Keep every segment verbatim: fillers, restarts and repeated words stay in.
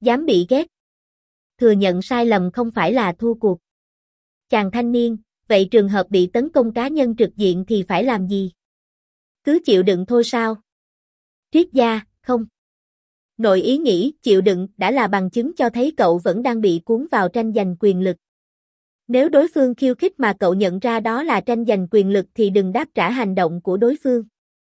Dám bị ghét. Thừa nhận sai lầm không phải là thua cuộc. Chàng thanh niên, vậy trường hợp bị tấn công cá nhân trực diện thì phải làm gì? Cứ chịu đựng thôi sao? Triết gia, không. Nội ý nghĩ chịu đựng đã là bằng chứng cho thấy cậu vẫn đang bị cuốn vào tranh giành quyền lực. Nếu đối phương khiêu khích mà cậu nhận ra đó là tranh giành quyền lực thì đừng đáp trả hành động của đối phương.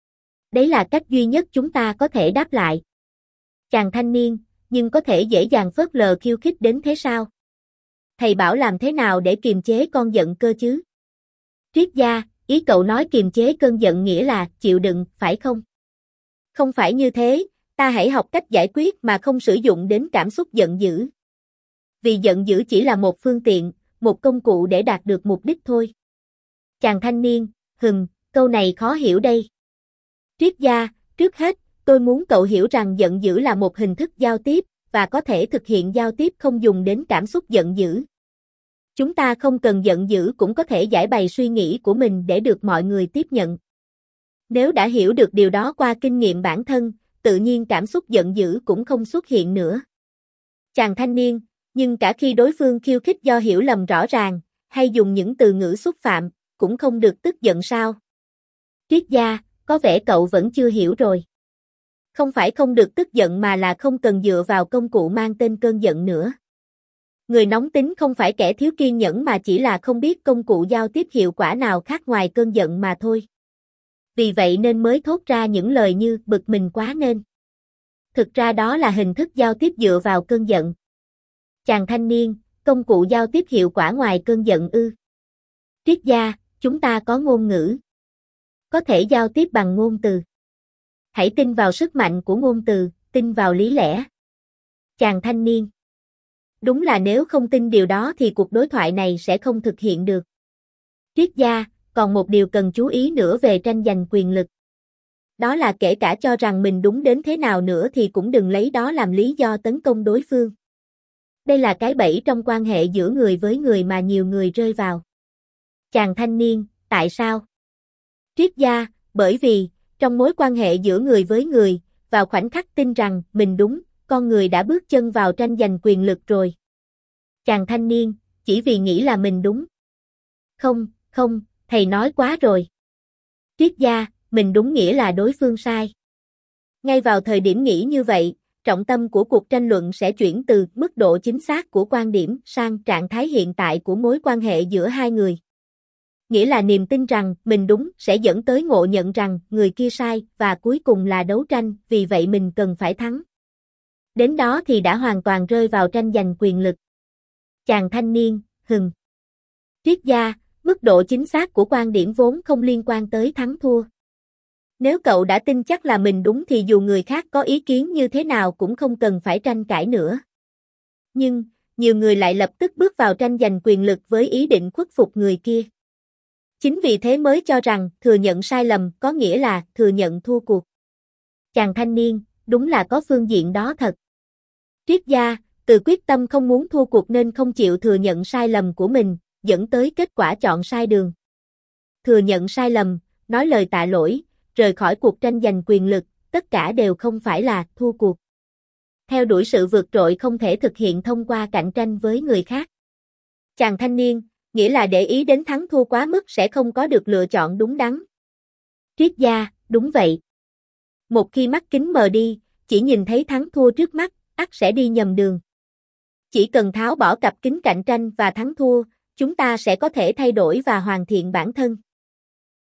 Đấy là cách duy nhất chúng ta có thể đáp lại. Chàng thanh niên, nhưng có thể dễ dàng phớt lờ khiêu khích đến thế sao? Thầy bảo làm thế nào để kiềm chế con giận cơ chứ? Triết gia, ý cậu nói kiềm chế cơn giận nghĩa là chịu đựng, phải không? Không phải như thế, ta hãy học cách giải quyết mà không sử dụng đến cảm xúc giận dữ. Vì giận dữ chỉ là một phương tiện, một công cụ để đạt được mục đích thôi. Chàng thanh niên, hừm, câu này khó hiểu đây. Triết gia, trước hết, tôi muốn cậu hiểu rằng giận dữ là một hình thức giao tiếp, và có thể thực hiện giao tiếp không dùng đến cảm xúc giận dữ. Chúng ta không cần giận dữ cũng có thể giải bày suy nghĩ của mình để được mọi người tiếp nhận. Nếu đã hiểu được điều đó qua kinh nghiệm bản thân, tự nhiên cảm xúc giận dữ cũng không xuất hiện nữa. Chàng thanh niên, nhưng cả khi đối phương khiêu khích do hiểu lầm rõ ràng, hay dùng những từ ngữ xúc phạm, cũng không được tức giận sao? Triết gia, có vẻ cậu vẫn chưa hiểu rồi. Không phải không được tức giận mà là không cần dựa vào công cụ mang tên cơn giận nữa. Người nóng tính không phải kẻ thiếu kiên nhẫn mà chỉ là không biết công cụ giao tiếp hiệu quả nào khác ngoài cơn giận mà thôi. Vì vậy nên mới thốt ra những lời như bực mình quá nên. Thực ra đó là hình thức giao tiếp dựa vào cơn giận. Chàng thanh niên, công cụ giao tiếp hiệu quả ngoài cơn giận ư? Triết gia, chúng ta có ngôn ngữ. Có thể giao tiếp bằng ngôn từ. Hãy tin vào sức mạnh của ngôn từ, tin vào lý lẽ. Chàng thanh niên. Đúng là nếu không tin điều đó thì cuộc đối thoại này sẽ không thực hiện được. Triết gia, còn một điều cần chú ý nữa về tranh giành quyền lực. Đó là kể cả cho rằng mình đúng đến thế nào nữa thì cũng đừng lấy đó làm lý do tấn công đối phương. Đây là cái bẫy trong quan hệ giữa người với người mà nhiều người rơi vào. Chàng thanh niên, tại sao? Triết gia, bởi vì, trong mối quan hệ giữa người với người, vào khoảnh khắc tin rằng mình đúng, con người đã bước chân vào tranh giành quyền lực rồi. Chàng thanh niên, chỉ vì nghĩ là mình đúng. Không, không, thầy nói quá rồi. Triết gia, mình đúng nghĩa là đối phương sai. Ngay vào thời điểm nghĩ như vậy, trọng tâm của cuộc tranh luận sẽ chuyển từ mức độ chính xác của quan điểm sang trạng thái hiện tại của mối quan hệ giữa hai người. Nghĩa là niềm tin rằng mình đúng sẽ dẫn tới ngộ nhận rằng người kia sai và cuối cùng là đấu tranh, vì vậy mình cần phải thắng. Đến đó thì đã hoàn toàn rơi vào tranh giành quyền lực. Chàng thanh niên, hừng. Triết gia, mức độ chính xác của quan điểm vốn không liên quan tới thắng thua. Nếu cậu đã tin chắc là mình đúng thì dù người khác có ý kiến như thế nào cũng không cần phải tranh cãi nữa. Nhưng, nhiều người lại lập tức bước vào tranh giành quyền lực với ý định khuất phục người kia. Chính vì thế mới cho rằng thừa nhận sai lầm có nghĩa là thừa nhận thua cuộc. Chàng thanh niên, đúng là có phương diện đó thật. Triết gia, từ quyết tâm không muốn thua cuộc nên không chịu thừa nhận sai lầm của mình, dẫn tới kết quả chọn sai đường. Thừa nhận sai lầm, nói lời tạ lỗi, rời khỏi cuộc tranh giành quyền lực, tất cả đều không phải là thua cuộc. Theo đuổi sự vượt trội không thể thực hiện thông qua cạnh tranh với người khác. Chàng thanh niên, nghĩa là để ý đến thắng thua quá mức sẽ không có được lựa chọn đúng đắn. Triết gia, đúng vậy. Một khi mắt kính mờ đi, chỉ nhìn thấy thắng thua trước mắt, ắt sẽ đi nhầm đường. Chỉ cần tháo bỏ cặp kính cạnh tranh và thắng thua, chúng ta sẽ có thể thay đổi và hoàn thiện bản thân.